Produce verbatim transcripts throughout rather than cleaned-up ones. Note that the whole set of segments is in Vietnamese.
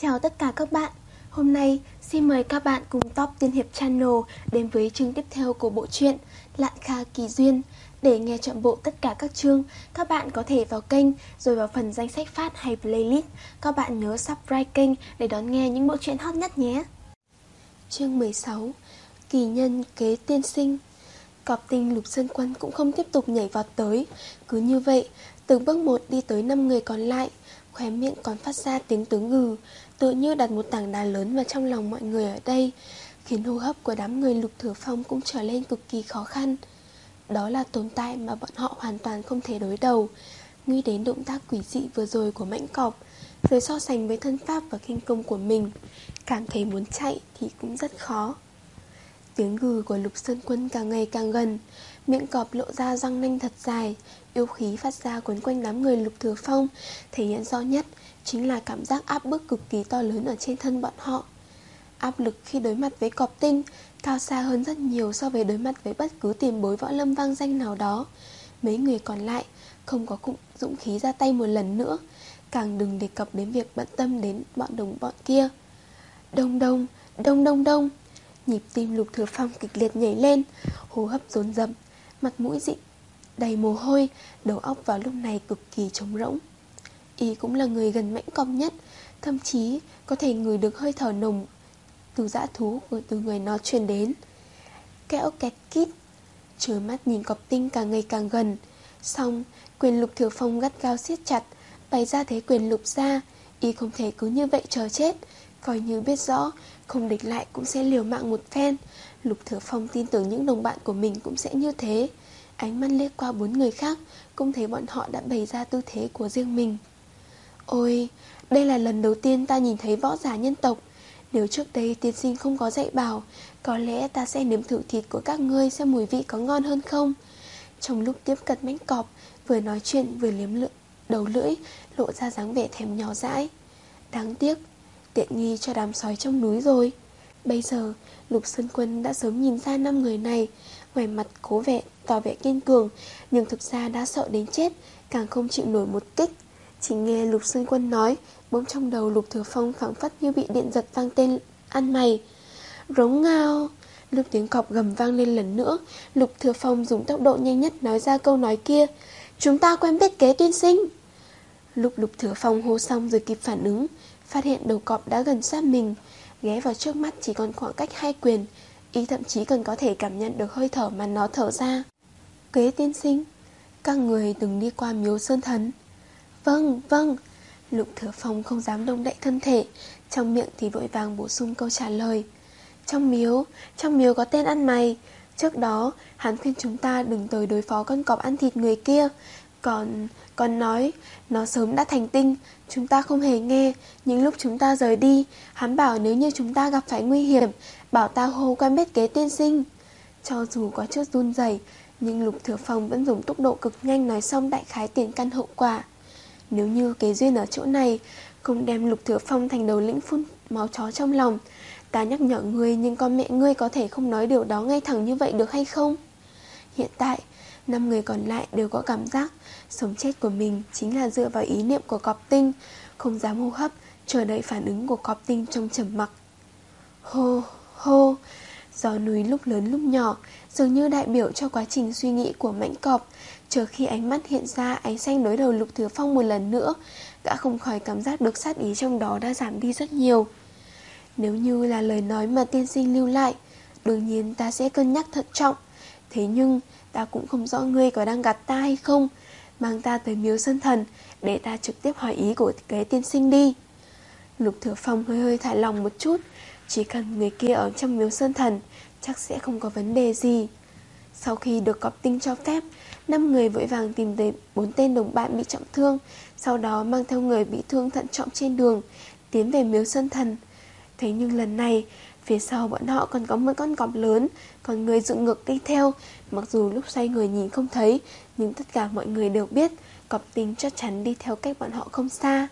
Chào tất cả các bạn. Hôm nay xin mời các bạn cùng Top Tiên Hiệp Channel đến với chương tiếp theo của bộ truyện Lạn Kha Kỳ Duyên. Để nghe trọn bộ tất cả các chương, các bạn có thể vào kênh rồi vào phần danh sách phát hay playlist. Các bạn nhớ subscribe kênh để đón nghe những bộ truyện hot nhất nhé. Chương mười sáu. Kỳ nhân kế tiên sinh. Cọp Tinh Lục Sơn Quân cũng không tiếp tục nhảy vọt tới. Cứ như vậy, từng bước một đi tới năm người còn lại, khóe miệng còn phát ra tiếng tướng gừ, tự như đặt một tảng đá lớn vào trong lòng mọi người ở đây, khiến hô hấp của đám người Lục Thừa Phong cũng trở lên cực kỳ khó khăn. Đó là tồn tại mà bọn họ hoàn toàn không thể đối đầu. Nghĩ đến động tác quỷ dị vừa rồi của mãnh cọp, rồi so sánh với thân pháp và khinh công của mình, cảm thấy muốn chạy thì cũng rất khó. Tiếng gừ của Lục Sơn Quân càng ngày càng gần, miệng cọp lộ ra răng nanh thật dài, yêu khí phát ra quấn quanh đám người Lục Thừa Phong, thể hiện rõ nhất chính là cảm giác áp bức cực kỳ to lớn ở trên thân bọn họ. Áp lực khi đối mặt với Cọp Tinh cao xa hơn rất nhiều so với đối mặt với bất cứ tiền bối võ lâm vang danh nào đó. Mấy người còn lại không có cụm dũng khí ra tay một lần nữa, càng đừng đề cập đến việc bận tâm đến bọn đồng bọn kia. Đông đông, đông đông đông. Nhịp tim Lục Thừa Phong kịch liệt nhảy lên, hô hấp dồn dập, mặt mũi dị đầy mồ hôi, đầu óc vào lúc này cực kỳ trống rỗng. Y cũng là người gần mãnh cọp nhất, thậm chí có thể ngửi được hơi thở nồng từ dã thú của từ người nó truyền đến. Kẽo kẹt kít, trơ mắt nhìn Cọp Tinh càng ngày càng gần. Xong, quyền Lục Thừa Phong gắt gao siết chặt, bày ra thế quyền lục ra. Y không thể cứ như vậy chờ chết, coi như biết rõ không địch lại cũng sẽ liều mạng một phen. Lục Thừa Phong tin tưởng những đồng bạn của mình cũng sẽ như thế. Ánh mắt liếc qua bốn người khác, cũng thấy bọn họ đã bày ra tư thế của riêng mình. Ôi, đây là lần đầu tiên ta nhìn thấy võ giả nhân tộc. Nếu trước đây tiên sinh không có dạy bảo, có lẽ ta sẽ nếm thử thịt của các ngươi xem mùi vị có ngon hơn không. Trong lúc tiếp cận mãnh cọp, vừa nói chuyện vừa liếm lưỡi, đầu lưỡi, lộ ra dáng vẻ thèm nhỏ dãi. Đáng tiếc, tiện nghi cho đám sói trong núi rồi. Bây giờ, Lục Sơn Quân đã sớm nhìn ra năm người này, ngoài mặt cố vẻ tỏ vẻ kiên cường, nhưng thực ra đã sợ đến chết, càng không chịu nổi một kích. Chỉ nghe Lục Sơn Quân nói, bỗng trong đầu Lục Thừa Phong phảng phất như bị điện giật vang tên ăn mày. Rống ngao. Lúc tiếng cọp gầm vang lên lần nữa, Lục Thừa Phong dùng tốc độ nhanh nhất nói ra câu nói kia. Chúng ta quen biết kế tiên sinh. Lúc Lục Thừa Phong hô xong rồi kịp phản ứng, phát hiện đầu cọp đã gần sát mình, ghé vào trước mắt chỉ còn khoảng cách hai quyền. Y thậm chí còn có thể cảm nhận được hơi thở mà nó thở ra. Kế tiên sinh, các người từng đi qua Miếu Sơn Thần? Vâng, vâng. Lục Thừa Phong không dám động đậy thân thể, trong miệng thì vội vàng bổ sung câu trả lời. Trong miếu, trong miếu có tên ăn mày. Trước đó, hắn khuyên chúng ta đừng tới đối phó con cọp ăn thịt người kia. Còn, còn nói, nó sớm đã thành tinh, chúng ta không hề nghe. Nhưng lúc chúng ta rời đi, hắn bảo nếu như chúng ta gặp phải nguy hiểm, bảo ta hô quen biết kế tiên sinh. Cho dù có chút run rẩy, nhưng Lục Thừa Phong vẫn dùng tốc độ cực nhanh nói xong đại khái tiền căn hậu quả. Nếu như kế duyên ở chỗ này không đem Lục Thừa Phong thành đầu lĩnh phun máu chó trong lòng, ta nhắc nhở ngươi, nhưng con mẹ ngươi có thể không nói điều đó ngay thẳng như vậy được hay không? Hiện tại, năm người còn lại đều có cảm giác sống chết của mình chính là dựa vào ý niệm của Cọp Tinh, không dám hô hấp, chờ đợi phản ứng của Cọp Tinh trong trầm mặc. Hô, hô. Gió núi lúc lớn lúc nhỏ, dường như đại biểu cho quá trình suy nghĩ của mãnh cọp. Chờ khi ánh mắt hiện ra ánh xanh đối đầu Lục Thừa Phong một lần nữa, gã không khỏi cảm giác được sát ý trong đó đã giảm đi rất nhiều. Nếu như là lời nói mà tiên sinh lưu lại, đương nhiên ta sẽ cân nhắc thận trọng. Thế nhưng ta cũng không rõ ngươi có đang gạt ta hay không. Mang ta tới Miếu Sơn Thần, để ta trực tiếp hỏi ý của cái tiên sinh đi. Lục Thừa Phong hơi hơi thả lòng một chút. Chỉ cần người kia ở trong Miếu Sơn Thần, chắc sẽ không có vấn đề gì. Sau khi được Cọp Tinh cho phép, năm người vội vàng tìm tới bốn tên đồng bạn bị trọng thương, sau đó mang theo người bị thương thận trọng trên đường, tiến về Miếu Sơn Thần. Thế nhưng lần này, phía sau bọn họ còn có một con cọp lớn, còn người dựng ngược đi theo. Mặc dù lúc xoay người nhìn không thấy, nhưng tất cả mọi người đều biết Cọp Tinh chắc chắn đi theo cách bọn họ không xa.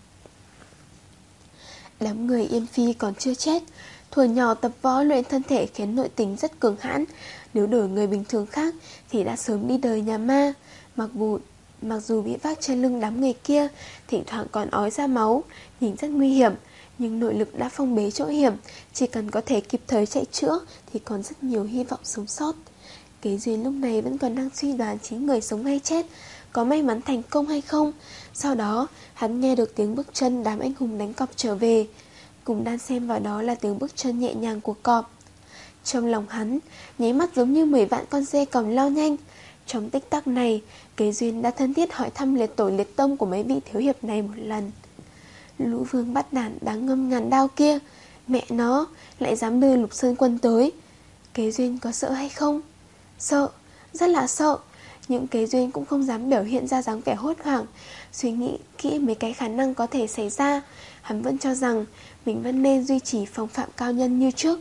Đám người Yên Phi còn chưa chết. Thuở nhỏ tập võ luyện thân thể khiến nội tính rất cường hãn. Nếu đổi người bình thường khác thì đã sớm đi đời nhà ma. Mặc dù, mặc dù bị vác trên lưng đám người kia, thỉnh thoảng còn ói ra máu, nhìn rất nguy hiểm, Nhưng nội lực đã phong bế chỗ hiểm, chỉ cần có thể kịp thời chạy chữa thì còn rất nhiều hy vọng sống sót. Kế Duyên lúc này vẫn còn đang suy đoán chín người sống hay chết, có may mắn thành công hay không. Sau đó hắn nghe được tiếng bước chân đám anh hùng đánh cọp trở về, cùng đan xen vào đó là tiếng bước chân nhẹ nhàng của cọp. Trong lòng hắn nháy mắt giống như mười vạn con dê còng lao nhanh. Trong tích tắc này, Kế Duyên đã thân thiết hỏi thăm liệt tổ liệt tông của mấy vị thiếu hiệp này một lần. Lũ vương bắt đản đáng ngâm ngàn đao kia, mẹ nó lại dám đưa Lục Sơn Quân tới. Kế Duyên có sợ hay không? Sợ, rất là sợ. Nhưng Kế Duyên cũng không dám biểu hiện ra dáng vẻ hốt hoảng. Suy nghĩ kỹ mấy cái khả năng có thể xảy ra, hắn vẫn cho rằng mình vẫn nên duy trì phong phạm cao nhân như trước.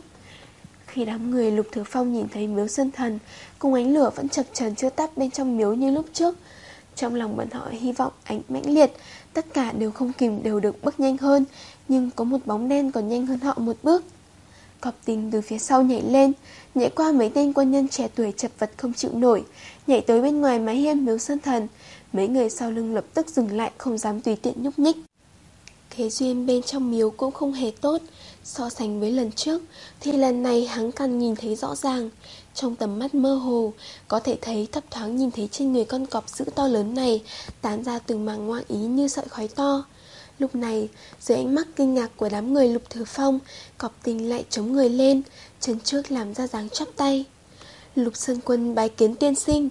Khi đám người Lục Thừa Phong nhìn thấy miếu Sơn Thần cùng ánh lửa vẫn chập chờn chưa tắt bên trong miếu như lúc trước, trong lòng bọn họ hy vọng ánh mãnh liệt, tất cả đều không kìm đều được bước nhanh hơn. Nhưng có một bóng đen còn nhanh hơn họ một bước. Cọp Tình từ phía sau nhảy lên, nhảy qua mấy tên quân nhân trẻ tuổi chật vật không chịu nổi, nhảy tới bên ngoài mái hiên miếu Sơn Thần. Mấy người sau lưng lập tức dừng lại, không dám tùy tiện nhúc nhích. Kế Duyên bên trong miếu cũng không hề tốt. So sánh với lần trước thì lần này hắn càng nhìn thấy rõ ràng. Trong tầm mắt mơ hồ, có thể thấy thấp thoáng nhìn thấy trên người con cọp dữ to lớn này tán ra từng mảng ngoại ý như sợi khói to. Lúc này, dưới ánh mắt kinh ngạc của đám người Lục Thừa Phong, Cọp Tình lại chống người lên, chân trước làm ra dáng chắp tay. Lục Sơn Quân bái kiến tiên sinh.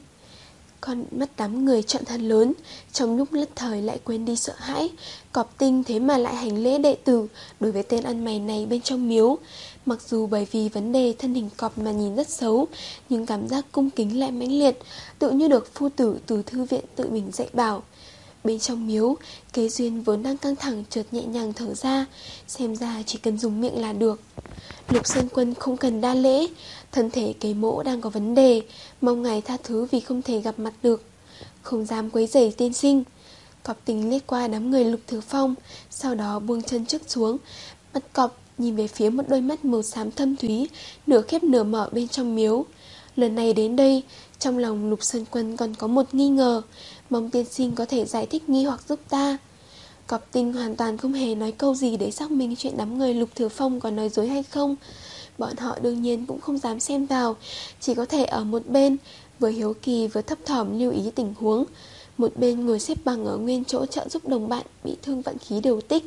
Con mắt đám người trợn thật lớn, trong lúc nhất thời lại quên đi sợ hãi. Cọp Tinh thế mà lại hành lễ đệ tử đối với tên ăn mày này bên trong miếu. Mặc dù bởi vì vấn đề thân hình cọp mà nhìn rất xấu, nhưng cảm giác cung kính lại mãnh liệt, tự như được phu tử từ thư viện tự mình dạy bảo. Bên trong miếu, Kế Duyên vốn đang căng thẳng chợt nhẹ nhàng thở ra, xem ra chỉ cần dùng miệng là được. Lục Sơn Quân không cần đa lễ, thân thể Kế Mỗ đang có vấn đề, mong ngài tha thứ vì không thể gặp mặt được. Không dám quấy rầy tiên sinh. Cọp Tình liếc qua đám người Lục Thừa Phong, sau đó buông chân trước xuống. Mắt cọp nhìn về phía một đôi mắt màu xám thâm thúy, nửa khép nửa mở bên trong miếu. Lần này đến đây, trong lòng Lục Sơn Quân còn có một nghi ngờ, mong tiên sinh có thể giải thích nghi hoặc giúp ta. Cọp Tinh hoàn toàn không hề nói câu gì để xác minh chuyện đám người Lục Thừa Phong có nói dối hay không. Bọn họ đương nhiên cũng không dám xen vào, chỉ có thể ở một bên, vừa hiếu kỳ vừa thấp thỏm lưu ý tình huống. Một bên ngồi xếp bằng ở nguyên chỗ trợ giúp đồng bạn bị thương vận khí đều tích.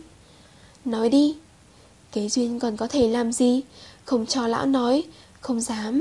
Nói đi. Kế Duyên còn có thể làm gì? Không cho lão nói. Không dám.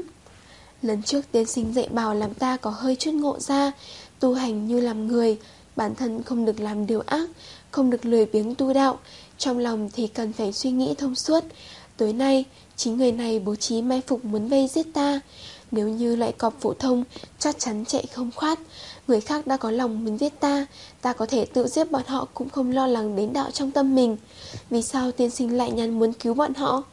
Lần trước tiên sinh dạy bảo làm ta có hơi chút ngộ ra. Tu hành như làm người, bản thân không được làm điều ác, không được lười biếng tu đạo, trong lòng thì cần phải suy nghĩ thông suốt. Tối nay chính người này bố trí mai phục muốn vây giết ta. Nếu như loại cọp phổ thông chắc chắn chạy không thoát. Người khác đã có lòng muốn giết ta, ta có thể tự giết bọn họ cũng không lo lắng đến đạo trong tâm mình. Vì sao tiên sinh lại nhắn muốn cứu bọn họ?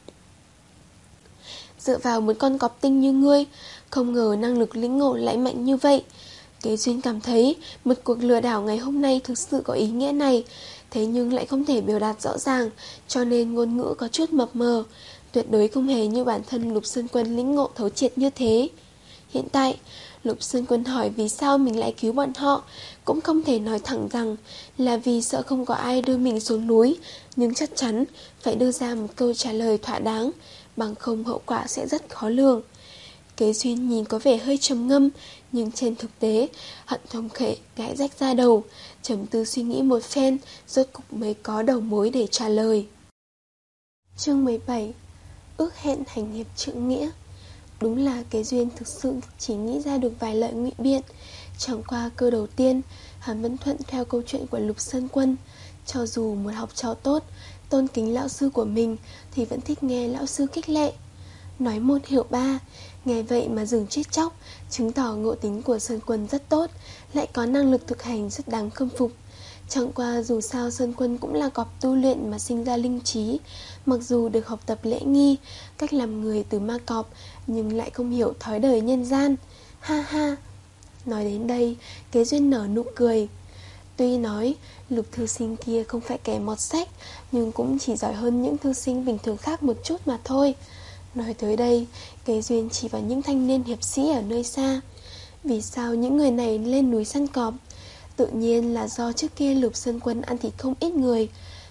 Dựa vào một con cọp tinh như ngươi, không ngờ năng lực lĩnh ngộ lại mạnh như vậy. Kế Duyên cảm thấy một cuộc lừa đảo ngày hôm nay thực sự có ý nghĩa này, thế nhưng lại không thể biểu đạt rõ ràng, cho nên ngôn ngữ có chút mập mờ. Tuyệt đối không hề như bản thân Lục Sơn Quân lĩnh ngộ thấu triệt như thế. Hiện tại, Lục Sơn Quân hỏi vì sao mình lại cứu bọn họ, cũng không thể nói thẳng rằng là vì sợ không có ai đưa mình xuống núi, nhưng chắc chắn phải đưa ra một câu trả lời thỏa đáng, bằng không hậu quả sẽ rất khó lường. Kế Duyên nhìn có vẻ hơi trầm ngâm, nhưng trên thực tế hận không thể gãi rách ra đầu, trầm tư suy nghĩ một phen, rốt cục mới có đầu mối để trả lời. Chương mười bảy. Ước hẹn hành hiệp trượng nghĩa. Đúng là Kế Duyên thực sự chỉ nghĩ ra được vài lợi ngụy biện. Chẳng qua cơ đầu tiên, hắn vẫn thuận theo câu chuyện của Lục Sơn Quân. Cho dù một học trò tốt, tôn kính lão sư của mình, thì vẫn thích nghe lão sư khích lệ. Nói một hiểu ba, nghe vậy mà dừng chết chóc, chứng tỏ ngộ tính của Sơn Quân rất tốt, lại có năng lực thực hành rất đáng khâm phục. Chẳng qua dù sao Sơn Quân cũng là cọp tu luyện mà sinh ra linh trí, mặc dù được học tập lễ nghi, cách làm người từ ma cọp, nhưng lại không hiểu thói đời nhân gian. Ha ha. Nói đến đây, Kế Duyên nở nụ cười. Tuy nói Lục thư sinh kia không phải kẻ mọt sách, nhưng cũng chỉ giỏi hơn những thư sinh bình thường khác một chút mà thôi. Nói tới đây, Kế Duyên chỉ vào những thanh niên hiệp sĩ ở nơi xa. Vì sao những người này lên núi săn cọp? Tự nhiên là do trước kia Lục Sơn Quân ăn thịt không ít người.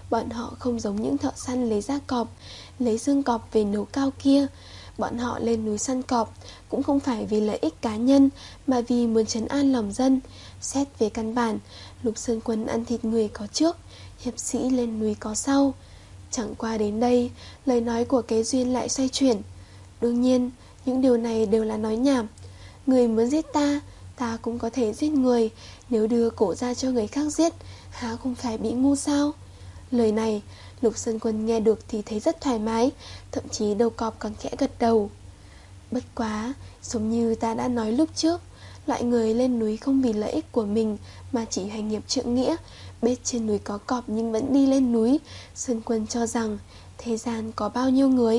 Bọn họ không giống những thợ săn lấy da cọp, lấy xương cọp về nấu cao kia. Bọn họ lên núi săn cọp cũng không phải vì lợi ích cá nhân, mà vì muốn trấn an lòng dân. Xét về căn bản, Lục Sơn Quân ăn thịt người có trước, hiệp sĩ lên núi có sau. Chẳng qua đến đây, lời nói của Kế Duyên lại xoay chuyển. Đương nhiên, những điều này đều là nói nhảm. Người muốn giết ta, ta cũng có thể giết người. Nếu đưa cổ ra cho người khác giết, há không phải bị ngu sao? Lời này, Lục Sơn Quân nghe được thì thấy rất thoải mái, thậm chí đầu cọp còn khẽ gật đầu. Bất quá, giống như ta đã nói lúc trước, loại người lên núi không vì lợi ích của mình mà chỉ hành nghiệp trượng nghĩa, biết trên núi có cọp nhưng vẫn đi lên núi. Sơn Quân cho rằng thế gian có bao nhiêu người?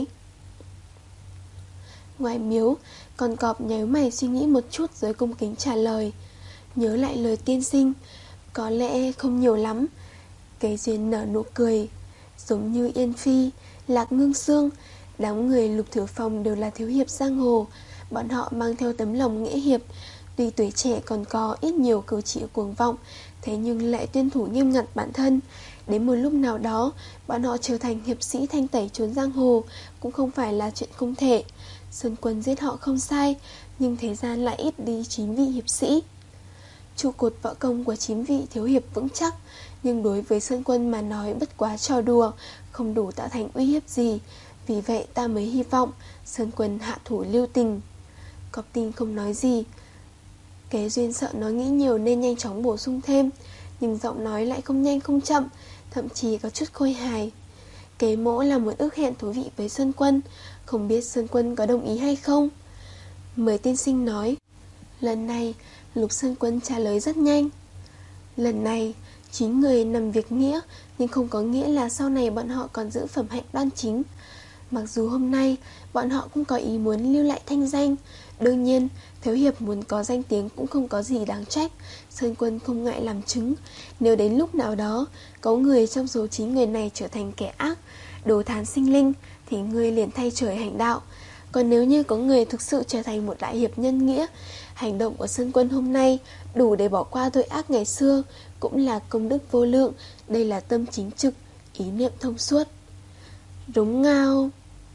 Ngoài miếu, con cọp nhíu mày suy nghĩ một chút rồi cung kính trả lời. Nhớ lại lời tiên sinh, có lẽ không nhiều lắm. Kế Duyên nở nụ cười. Giống như Yên Phi, Lạc Ngưng Sương, đám người Lục Thừa Phong đều là thiếu hiệp giang hồ. Bọn họ mang theo tấm lòng nghĩa hiệp. Tuy tuổi trẻ còn có ít nhiều cử chỉ cuồng vọng, thế nhưng lại tuân thủ nghiêm ngặt bản thân. Đến một lúc nào đó, bọn họ trở thành hiệp sĩ thanh tẩy trốn giang hồ cũng không phải là chuyện không thể. Sơn Quân giết họ không sai, nhưng thế gian lại ít đi chín vị hiệp sĩ. Trụ cột võ công của chín vị thiếu hiệp vững chắc, nhưng đối với Sơn Quân mà nói bất quá trò đùa, không đủ tạo thành uy hiếp gì. Vì vậy ta mới hy vọng Sơn Quân hạ thủ lưu tình. Cọp Tinh không nói gì. Kế Duyên sợ nó nghĩ nhiều nên nhanh chóng bổ sung thêm, nhưng giọng nói lại không nhanh không chậm, thậm chí có chút khôi hài. Kế mỗ là một ước hẹn thú vị với Sơn Quân, không biết Sơn Quân có đồng ý hay không? Mời tiên sinh nói. Lần này Lục Sơn Quân trả lời rất nhanh. Lần này chín người nằm việc nghĩa, nhưng không có nghĩa là sau này bọn họ còn giữ phẩm hạnh đoan chính. Mặc dù hôm nay bọn họ cũng có ý muốn lưu lại thanh danh, đương nhiên thiếu hiệp muốn có danh tiếng cũng không có gì đáng trách. Sơn Quân không ngại làm chứng. Nếu đến lúc nào đó có người trong số chín người này trở thành kẻ ác, đồ thán sinh linh, thì người liền thay trời hành đạo. Còn nếu như có người thực sự trở thành một đại hiệp nhân nghĩa, hành động của Sơn Quân hôm nay đủ để bỏ qua tội ác ngày xưa, cũng là công đức vô lượng. Đây là tâm chính trực, ý niệm thông suốt. Đúng ngao.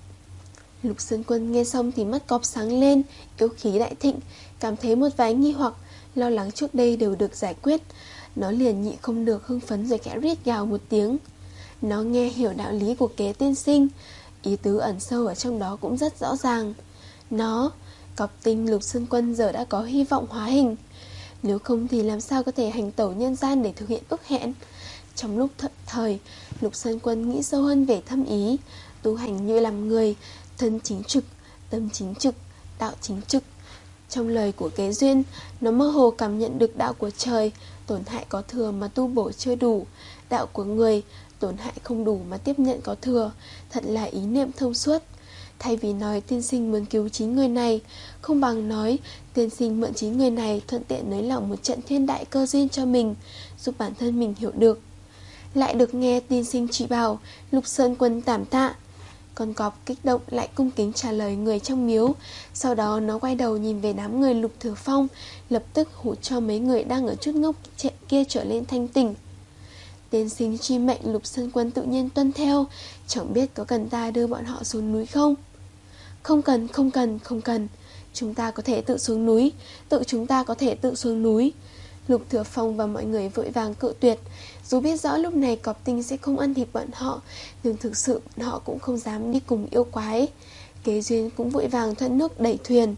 Lục Sơn Quân nghe xong thì mắt cọp sáng lên, yêu khí đại thịnh, cảm thấy một vài nghi hoặc, lo lắng trước đây đều được giải quyết. Nó liền nhịn không được hưng phấn rồi khẽ rít gào một tiếng. Nó nghe hiểu đạo lý của Kế tiên sinh, ý tứ ẩn sâu ở trong đó cũng rất rõ ràng. Nó, Cọp Tinh Lục Sơn Quân giờ đã có hy vọng hóa hình. Nếu không thì làm sao có thể hành tẩu nhân gian để thực hiện ước hẹn. Trong lúc thận thời, Lục Sơn Quân nghĩ sâu hơn về thâm ý. Tu hành như làm người, thân chính trực, tâm chính trực, đạo chính trực. Trong lời của Kế Duyên, nó mơ hồ cảm nhận được đạo của trời, tổn hại có thừa mà tu bổ chưa đủ. Đạo của người, tổn hại không đủ mà tiếp nhận có thừa. Thật là ý niệm thông suốt. Thay vì nói tiên sinh muốn cứu chín người này, không bằng nói tiên sinh mượn chín người này thuận tiện nới lỏng một trận thiên đại cơ duyên cho mình, giúp bản thân mình hiểu được. Lại được nghe tiên sinh chỉ bảo, Lục Sơn Quân cảm tạ. Con cọp kích động lại cung kính trả lời người trong miếu. Sau đó nó quay đầu nhìn về đám người Lục Thừa Phong, lập tức hú cho mấy người đang ở chút ngốc trẻ kia trở lên thanh tỉnh. Tiên sinh chi mệnh, Lục Sơn Quân tự nhiên tuân theo. Chẳng biết có cần ta đưa bọn họ xuống núi không? Không cần, không cần, không cần. Chúng ta có thể tự xuống núi. Tự chúng ta có thể tự xuống núi. Lục Thừa Phong và mọi người vội vàng cự tuyệt. Dù biết rõ lúc này Cọp Tinh sẽ không ăn thịt bọn họ, nhưng thực sự bọn họ cũng không dám đi cùng yêu quái. Kế Duyên cũng vội vàng thuận nước đẩy thuyền.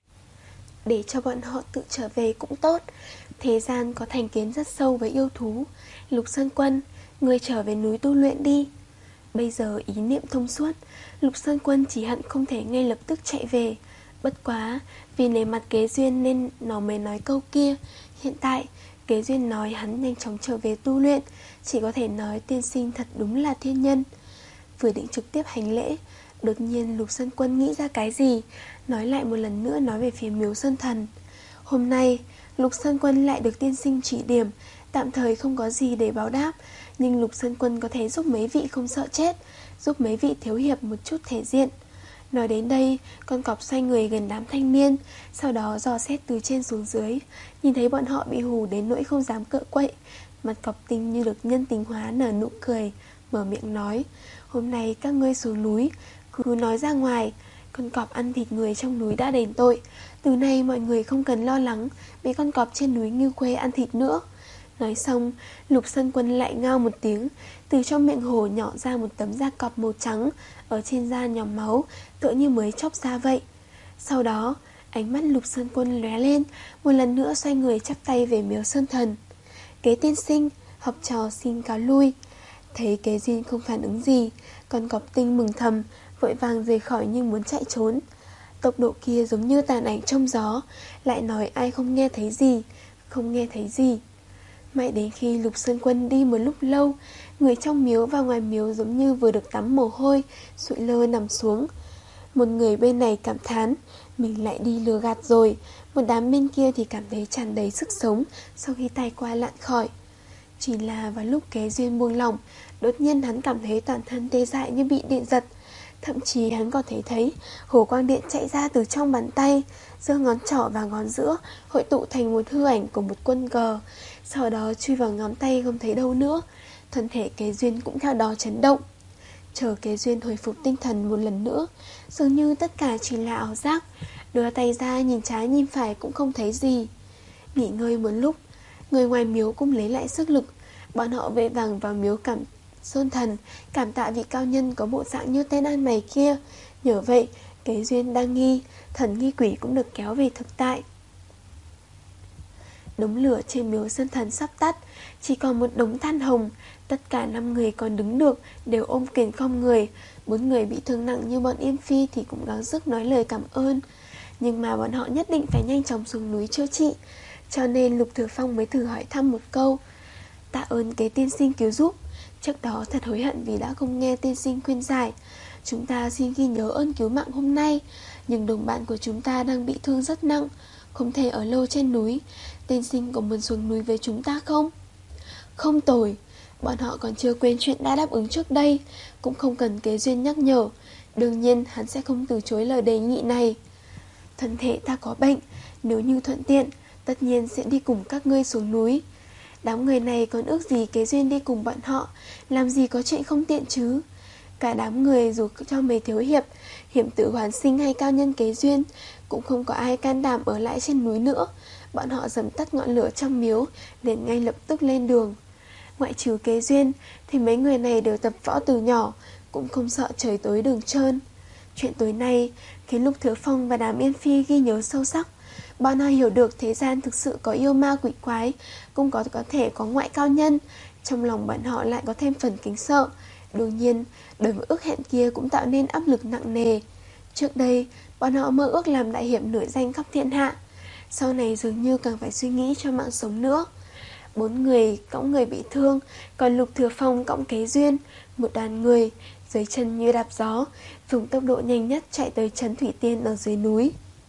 Để cho bọn họ tự trở về cũng tốt. Thế gian có thành kiến rất sâu với yêu thú. Lục Sơn Quân, người trở về núi tu luyện đi. Bây giờ ý niệm thông suốt, Lục Sơn Quân chỉ hận không thể ngay lập tức chạy về. Bất quá, vì nể mặt Kế Duyên nên nó mới nói câu kia. Hiện tại, Kế Duyên nói hắn nhanh chóng trở về tu luyện, chỉ có thể nói tiên sinh thật đúng là thiên nhân. Vừa định trực tiếp hành lễ, đột nhiên Lục Sơn Quân nghĩ ra cái gì, nói lại một lần nữa nói về phía miếu Sơn Thần. Hôm nay, Lục Sơn Quân lại được tiên sinh chỉ điểm, tạm thời không có gì để báo đáp, nhưng Lục Sơn Quân có thể giúp mấy vị không sợ chết, giúp mấy vị thiếu hiệp một chút thể diện. Nói đến đây, con cọp xoay người gần đám thanh niên, sau đó dò xét từ trên xuống dưới, nhìn thấy bọn họ bị hù đến nỗi không dám cựa quậy. Mặt Cọp Tinh như được nhân tính hóa nở nụ cười, mở miệng nói: "Hôm nay các ngươi xuống núi, cứ nói ra ngoài, con cọp ăn thịt người trong núi đã đền tội. Từ nay mọi người không cần lo lắng bị con cọp trên núi Ngưu Quê ăn thịt nữa." Nói xong, Lục Sơn Quân lại ngao một tiếng, từ trong miệng hổ nhỏ ra một tấm da cọp màu trắng, ở trên da nhòm máu, tựa như mới chóc ra vậy. Sau đó, ánh mắt Lục Sơn Quân lóe lên, một lần nữa xoay người chắp tay về Miếu Sơn Thần. "Kế tiên sinh, học trò xin cáo lui." Thấy Kế Duyên không phản ứng gì, con cọp tinh mừng thầm, vội vàng rời khỏi như muốn chạy trốn. Tốc độ kia giống như tàn ảnh trong gió, lại nói ai không nghe thấy gì, không nghe thấy gì. Mãi đến khi Lục Sơn Quân đi một lúc lâu, người trong miếu và ngoài miếu giống như vừa được tắm mồ hôi, sụi lơ nằm xuống. Một người bên này cảm thán, mình lại đi lừa gạt rồi. Một đám bên kia thì cảm thấy tràn đầy sức sống sau khi tai qua lạn khỏi. Chỉ là vào lúc Kế Duyên buông lỏng, đột nhiên hắn cảm thấy toàn thân tê dại như bị điện giật. Thậm chí hắn có thể thấy hồ quang điện chạy ra từ trong bàn tay, giơ ngón trỏ và ngón giữa hội tụ thành một hư ảnh của một quân cờ, sau đó chui vào ngón tay không thấy đâu nữa. Thân thể Kế Duyên cũng theo đó chấn động. Chờ Kế Duyên hồi phục tinh thần một lần nữa, dường như tất cả chỉ là ảo giác. Đưa tay ra nhìn trái nhìn phải cũng không thấy gì. Nghỉ ngơi một lúc, người ngoài miếu cũng lấy lại sức lực. Bọn họ vội vàng vào miếu Cảm Sơn Thần, cảm tạ vị cao nhân có bộ dạng như tên ăn mày kia. Nhờ vậy, Kế Duyên đang nghi, thần nghi quỷ cũng được kéo về thực tại. Đống lửa trên Miếu Sơn Thần sắp tắt, chỉ còn một đống than hồng. Tất cả năm người còn đứng được đều ôm quyền không người. Bốn người bị thương nặng như bọn Yêm Phi thì cũng gắng sức nói lời cảm ơn. Nhưng mà bọn họ nhất định phải nhanh chóng xuống núi chữa trị, cho nên Lục Thừa Phong mới thử hỏi thăm một câu: "Tạ ơn Kế tiên sinh cứu giúp. Trước đó thật hối hận vì đã không nghe tiên sinh khuyên giải. Chúng ta xin ghi nhớ ơn cứu mạng hôm nay. Nhưng đồng bạn của chúng ta đang bị thương rất nặng, không thể ở lâu trên núi. Tiên sinh có muốn xuống núi với chúng ta không?" Không tồi. Bọn họ còn chưa quên chuyện đã đáp ứng trước đây, cũng không cần Kế Duyên nhắc nhở. Đương nhiên hắn sẽ không từ chối lời đề nghị này. "Thân thể ta có bệnh, nếu như thuận tiện, tất nhiên sẽ đi cùng các ngươi xuống núi." Đám người này còn ước gì Kế Duyên đi cùng bọn họ, làm gì có chuyện không tiện chứ. Cả đám người dù cho mấy thiếu hiệp, hiểm tử hoàn sinh hay cao nhân Kế Duyên, cũng không có ai can đảm ở lại trên núi nữa. Bọn họ dập tắt ngọn lửa trong miếu, liền ngay lập tức lên đường. Ngoại trừ Kế Duyên thì mấy người này đều tập võ từ nhỏ, cũng không sợ trời tối đường trơn. Chuyện tối nay khiến Lục Thừa Phong và đám Yên Phi ghi nhớ sâu sắc. Bọn họ hiểu được thế gian thực sự có yêu ma quỷ quái, cũng có có thể có ngoại cao nhân. Trong lòng bọn họ lại có thêm phần kính sợ. Đương nhiên, đối với ước hẹn kia cũng tạo nên áp lực nặng nề. Trước đây, bọn họ mơ ước làm đại hiệp nổi danh khắp thiên hạ, sau này dường như càng phải suy nghĩ cho mạng sống nữa. Bốn người cõng người bị thương, còn Lục Thừa Phong cõng Kế Duyên. Một đoàn người, dưới chân như đạp gió, dùng tốc độ nhanh nhất chạy tới trấn Thủy Tiên ở dưới núi.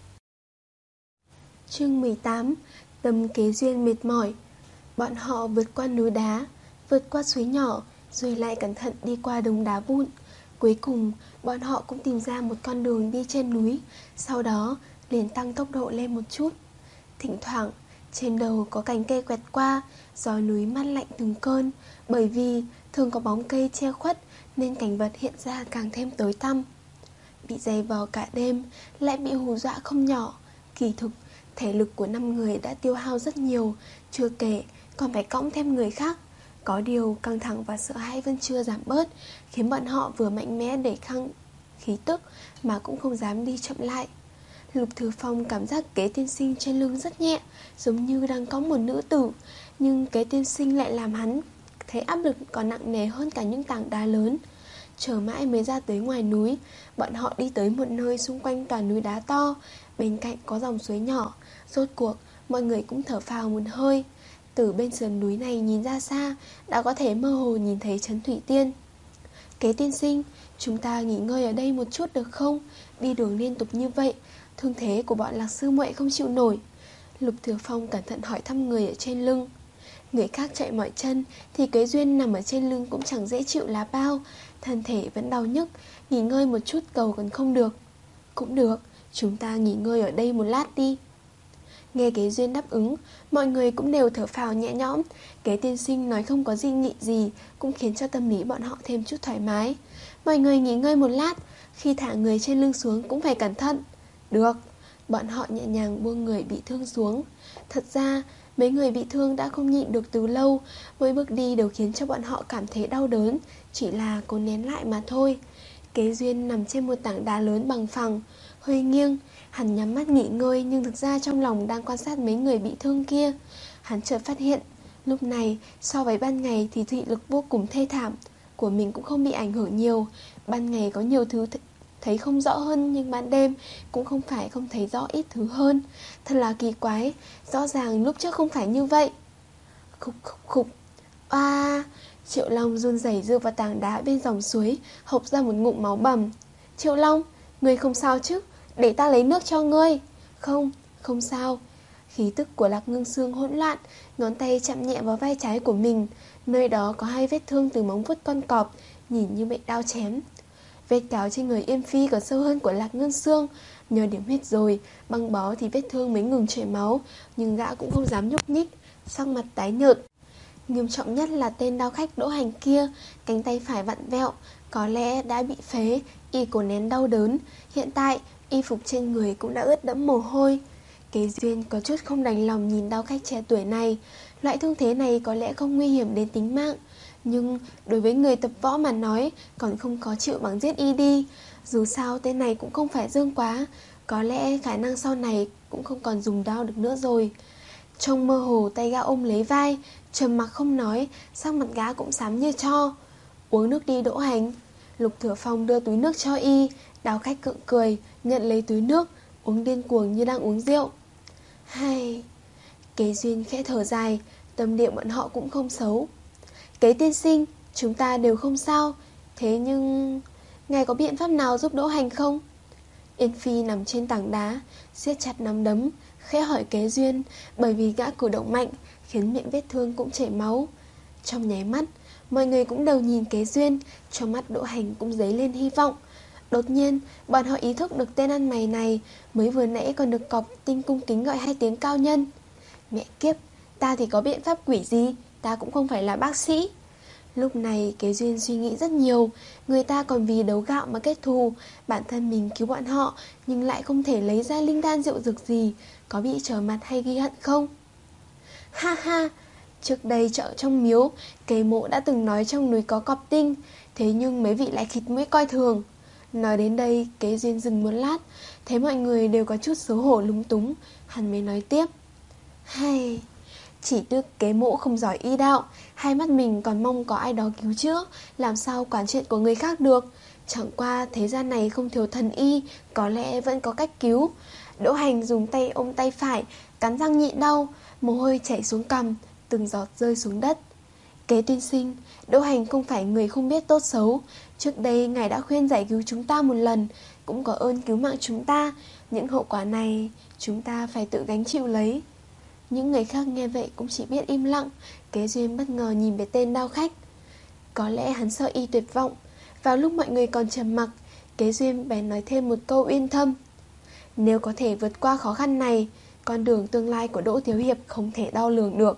Chương mười tám. Tâm Kế Duyên mệt mỏi. Bọn họ vượt qua núi đá, vượt qua suối nhỏ, rồi lại cẩn thận đi qua đống đá vụn. Cuối cùng, bọn họ cũng tìm ra một con đường đi trên núi, sau đó liền tăng tốc độ lên một chút. Thỉnh thoảng, trên đầu có cành cây quẹt qua, gió núi mát lạnh từng cơn. Bởi vì thường có bóng cây che khuất nên cảnh vật hiện ra càng thêm tối tăm. Bị giày vò cả đêm, lại bị hù dọa không nhỏ. Kỳ thực, thể lực của năm người đã tiêu hao rất nhiều, chưa kể còn phải cõng thêm người khác. Có điều căng thẳng và sợ hãi vẫn chưa giảm bớt, khiến bọn họ vừa mạnh mẽ để khăng khí tức mà cũng không dám đi chậm lại. Lục Thừa Phong cảm giác Kế tiên sinh trên lưng rất nhẹ, giống như đang cõng một nữ tử. Nhưng Kế tiên sinh lại làm hắn thấy áp lực còn nặng nề hơn cả những tảng đá lớn. Chờ mãi mới ra tới ngoài núi. Bọn họ đi tới một nơi xung quanh toàn núi đá to, bên cạnh có dòng suối nhỏ. Rốt cuộc mọi người cũng thở phào một hơi. Từ bên sườn núi này nhìn ra xa, đã có thể mơ hồ nhìn thấy trấn Thủy Tiên. Kế tiên sinh, chúng ta nghỉ ngơi ở đây một chút được không? Đi đường liên tục như vậy, thương thế của bọn Lạc sư muội không chịu nổi. Lục Thừa Phong cẩn thận hỏi thăm người ở trên lưng. Người khác chạy mỏi chân thì Kế Duyên nằm ở trên lưng cũng chẳng dễ chịu là bao. Thân thể vẫn đau nhức, nghỉ ngơi một chút cầu còn không được. Cũng được, chúng ta nghỉ ngơi ở đây một lát đi. Nghe Kế Duyên đáp ứng, mọi người cũng đều thở phào nhẹ nhõm. Kế tiên sinh nói không có dị nghị gì cũng khiến cho tâm lý bọn họ thêm chút thoải mái. Mọi người nghỉ ngơi một lát, khi thả người trên lưng xuống cũng phải cẩn thận. Được, bọn họ nhẹ nhàng buông người bị thương xuống. Thật ra, mấy người bị thương đã không nhịn được từ lâu, mỗi bước đi đều khiến cho bọn họ cảm thấy đau đớn, chỉ là cố nén lại mà thôi. Kế Duyên nằm trên một tảng đá lớn bằng phẳng, hơi nghiêng. Hắn nhắm mắt nghỉ ngơi nhưng thực ra trong lòng đang quan sát mấy người bị thương kia. Hắn chợt phát hiện, lúc này so với ban ngày thì thị lực vô cùng thê thảm. Của mình cũng không bị ảnh hưởng nhiều. Ban ngày có nhiều thứ th- thấy không rõ hơn, nhưng ban đêm cũng không phải không thấy rõ ít thứ hơn. Thật là kỳ quái, rõ ràng lúc trước không phải như vậy. Khục khục khục. Oa, Triệu Long run rẩy dựa vào tảng đá bên dòng suối, hộc ra một ngụm máu bầm. Triệu Long, ngươi không sao chứ? Để ta lấy nước cho ngươi. Không, không sao. Khí tức của Lạc Ngưng Sương hỗn loạn, ngón tay chạm nhẹ vào vai trái của mình. Nơi đó có hai vết thương từ móng vuốt con cọp, nhìn như bị đao chém. Vết cáo trên người Yên Phi còn sâu hơn của Lạc Ngưng Sương. Nhờ điểm huyết rồi, băng bó thì vết thương mới ngừng chảy máu, nhưng gã cũng không dám nhúc nhích, sắc mặt tái nhợt. Nghiêm trọng nhất là tên đao khách Đỗ Hành kia, cánh tay phải vặn vẹo, có lẽ đã bị phế, y cố nén đau đớn. Hiện tại, y phục trên người cũng đã ướt đẫm mồ hôi. Kế Duyên có chút không đành lòng nhìn đao khách trẻ tuổi này. Loại thương thế này có lẽ không nguy hiểm đến tính mạng, nhưng đối với người tập võ mà nói, còn không có chịu bằng giết y đi. Dù sao tên này cũng không phải dương quá, có lẽ khả năng sau này cũng không còn dùng đao được nữa rồi. Trông mơ hồ tay gã ôm lấy vai, trầm mặc không nói, sắc mặt gã cũng xám như tro. Uống nước đi Đỗ Hành. Lục Thừa Phong đưa túi nước cho y. Đao khách cự cười, nhận lấy túi nước, uống điên cuồng như đang uống rượu. Hay... Kế Duyên khẽ thở dài, tâm địa bọn họ cũng không xấu. Kế tiên sinh, chúng ta đều không sao. Thế nhưng... ngài có biện pháp nào giúp Đỗ Hành không? Yên Phi nằm trên tảng đá, siết chặt nắm đấm, khẽ hỏi Kế Duyên, bởi vì gã cử động mạnh, khiến miệng vết thương cũng chảy máu. Trong nháy mắt, mọi người cũng đều nhìn Kế Duyên, trong mắt Đỗ Hành cũng dấy lên hy vọng. Đột nhiên, bọn họ ý thức được tên ăn mày này mới vừa nãy còn được cọp tinh cung kính gọi hai tiếng cao nhân. Mẹ kiếp, ta thì có biện pháp quỷ gì, ta cũng không phải là bác sĩ. Lúc này Kế Duyên suy nghĩ rất nhiều. Người ta còn vì đấu gạo mà kết thù, bản thân mình cứu bọn họ nhưng lại không thể lấy ra linh đan rượu dược gì, có bị trở mặt hay ghi hận không? Ha ha, trước đây chợ trong miếu, Kế Mộ đã từng nói trong núi có cọp tinh, thế nhưng mấy vị lại khịt mũi coi thường. Nói đến đây, Kế Duyên dừng một lát, thấy mọi người đều có chút xấu hổ lúng túng, hắn mới nói tiếp. Hay... chỉ tiếc Kế Mộ không giỏi y đạo, hai mắt mình còn mong có ai đó cứu chữa, làm sao quản chuyện của người khác được. Chẳng qua thế gian này không thiếu thần y, có lẽ vẫn có cách cứu. Đỗ Hành dùng tay ôm tay phải, cắn răng nhịn đau, mồ hôi chảy xuống cằm, từng giọt rơi xuống đất. Kế tiên sinh, Đỗ Hành không phải người không biết tốt xấu. Trước đây ngài đã khuyên giải cứu chúng ta một lần, cũng có ơn cứu mạng chúng ta. Những hậu quả này chúng ta phải tự gánh chịu lấy. Những người khác nghe vậy cũng chỉ biết im lặng. Kế Duyên bất ngờ nhìn về tên đao khách. Có lẽ hắn sợ y tuyệt vọng. Vào lúc mọi người còn trầm mặc, Kế Duyên bèn nói thêm một câu uyên thâm. Nếu có thể vượt qua khó khăn này, con đường tương lai của Đỗ Thiếu Hiệp không thể đo lường được.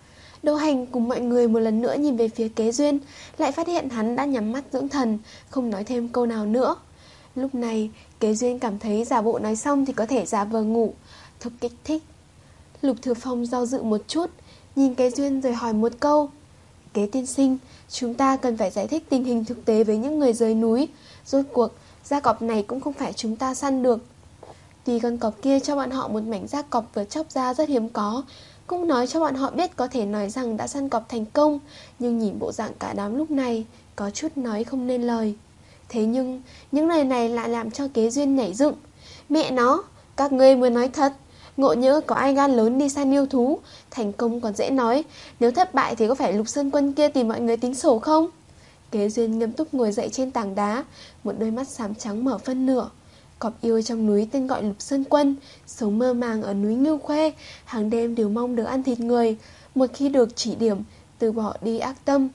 Đỗ Hành cùng mọi người một lần nữa nhìn về phía Kế Duyên, lại phát hiện hắn đã nhắm mắt dưỡng thần, không nói thêm câu nào nữa. Lúc này, Kế Duyên cảm thấy giả bộ nói xong thì có thể giả vờ ngủ, thật kích thích. Lục Thừa Phong do dự một chút, nhìn Kế Duyên rồi hỏi một câu. Kế tiên sinh, chúng ta cần phải giải thích tình hình thực tế với những người dưới núi. Rốt cuộc, da cọp này cũng không phải chúng ta săn được. Tuy con cọp kia cho bọn họ một mảnh da cọp vừa chóc ra rất hiếm có, cũng nói cho bọn họ biết có thể nói rằng đã săn cọp thành công, nhưng nhìn bộ dạng cả đám lúc này, có chút nói không nên lời. Thế nhưng, những lời này lại làm cho Kế Duyên nhảy dựng. Mẹ nó, các ngươi mới nói thật. Ngộ nhỡ có ai gan lớn đi săn yêu thú, thành công còn dễ nói, nếu thất bại thì có phải Lục Sơn Quân kia tìm mọi người tính sổ không? Kế Duyên nghiêm túc ngồi dậy trên tảng đá, một đôi mắt xám trắng mở phân nửa. Cọp yêu trong núi tên gọi Lục Sơn Quân, sống mơ màng ở núi Ngưu Khuê, hàng đêm đều mong được ăn thịt người, một khi được chỉ điểm, từ bỏ đi ác tâm.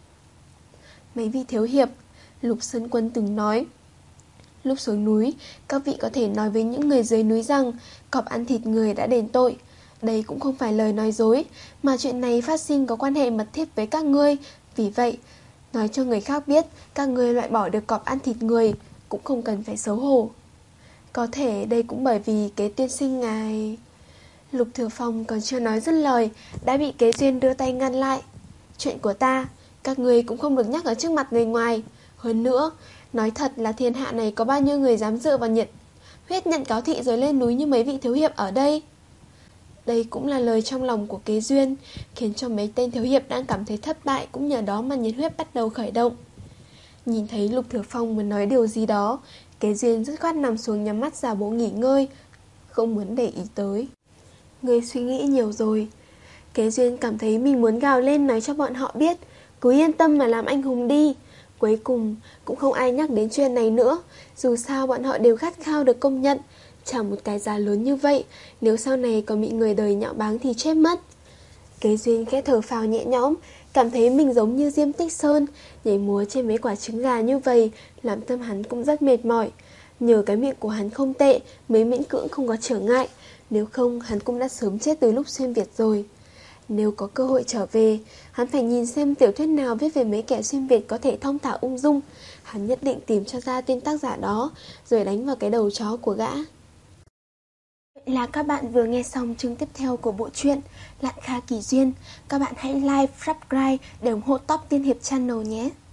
Mấy vị thiếu hiệp, Lục Sơn Quân từng nói, lúc xuống núi, các vị có thể nói với những người dưới núi rằng cọp ăn thịt người đã đền tội. Đây cũng không phải lời nói dối, mà chuyện này phát sinh có quan hệ mật thiết với các ngươi. Vì vậy, nói cho người khác biết các ngươi loại bỏ được cọp ăn thịt người, cũng không cần phải xấu hổ. Có thể đây cũng bởi vì kế tiên sinh ngài... Lục Thừa Phong còn chưa nói dứt lời, đã bị Kế Duyên đưa tay ngăn lại. Chuyện của ta, các ngươi cũng không được nhắc ở trước mặt người ngoài. Hơn nữa, nói thật là thiên hạ này có bao nhiêu người dám dựa vào nhiệt huyết nhận cáo thị rồi lên núi như mấy vị thiếu hiệp ở đây. Đây cũng là lời trong lòng của Kế Duyên, khiến cho mấy tên thiếu hiệp đang cảm thấy thất bại cũng nhờ đó mà nhiệt huyết bắt đầu khởi động. Nhìn thấy Lục Thừa Phong muốn nói điều gì đó, Kế Duyên dứt khoát nằm xuống nhắm mắt giả bộ nghỉ ngơi, không muốn để ý tới. Ngươi suy nghĩ nhiều rồi. Kế Duyên cảm thấy mình muốn gào lên nói cho bọn họ biết, cứ yên tâm mà làm anh hùng đi. Cuối cùng cũng không ai nhắc đến chuyện này nữa. Dù sao bọn họ đều khát khao được công nhận. Trả một cái giá lớn như vậy, nếu sau này còn bị người đời nhạo báng thì chết mất. Kế Duyên khẽ thở phào nhẹ nhõm, cảm thấy mình giống như Diêm Tích Sơn, nhảy múa trên mấy quả trứng gà như vậy, làm tâm hắn cũng rất mệt mỏi. Nhờ cái miệng của hắn không tệ, mới miễn cưỡng không có trở ngại. Nếu không hắn cũng đã sớm chết từ lúc xuyên Việt rồi. Nếu có cơ hội trở về, hắn phải nhìn xem tiểu thuyết nào viết về mấy kẻ xuyên Việt có thể thong thả ung dung. Hắn nhất định tìm cho ra tên tác giả đó, rồi đánh vào cái đầu chó của gã. Vậy là các bạn vừa nghe xong chương tiếp theo của bộ truyện Lạn Kha Kỳ Duyên. Các bạn hãy like, subscribe để ủng hộ Top Tiên Hiệp Channel nhé.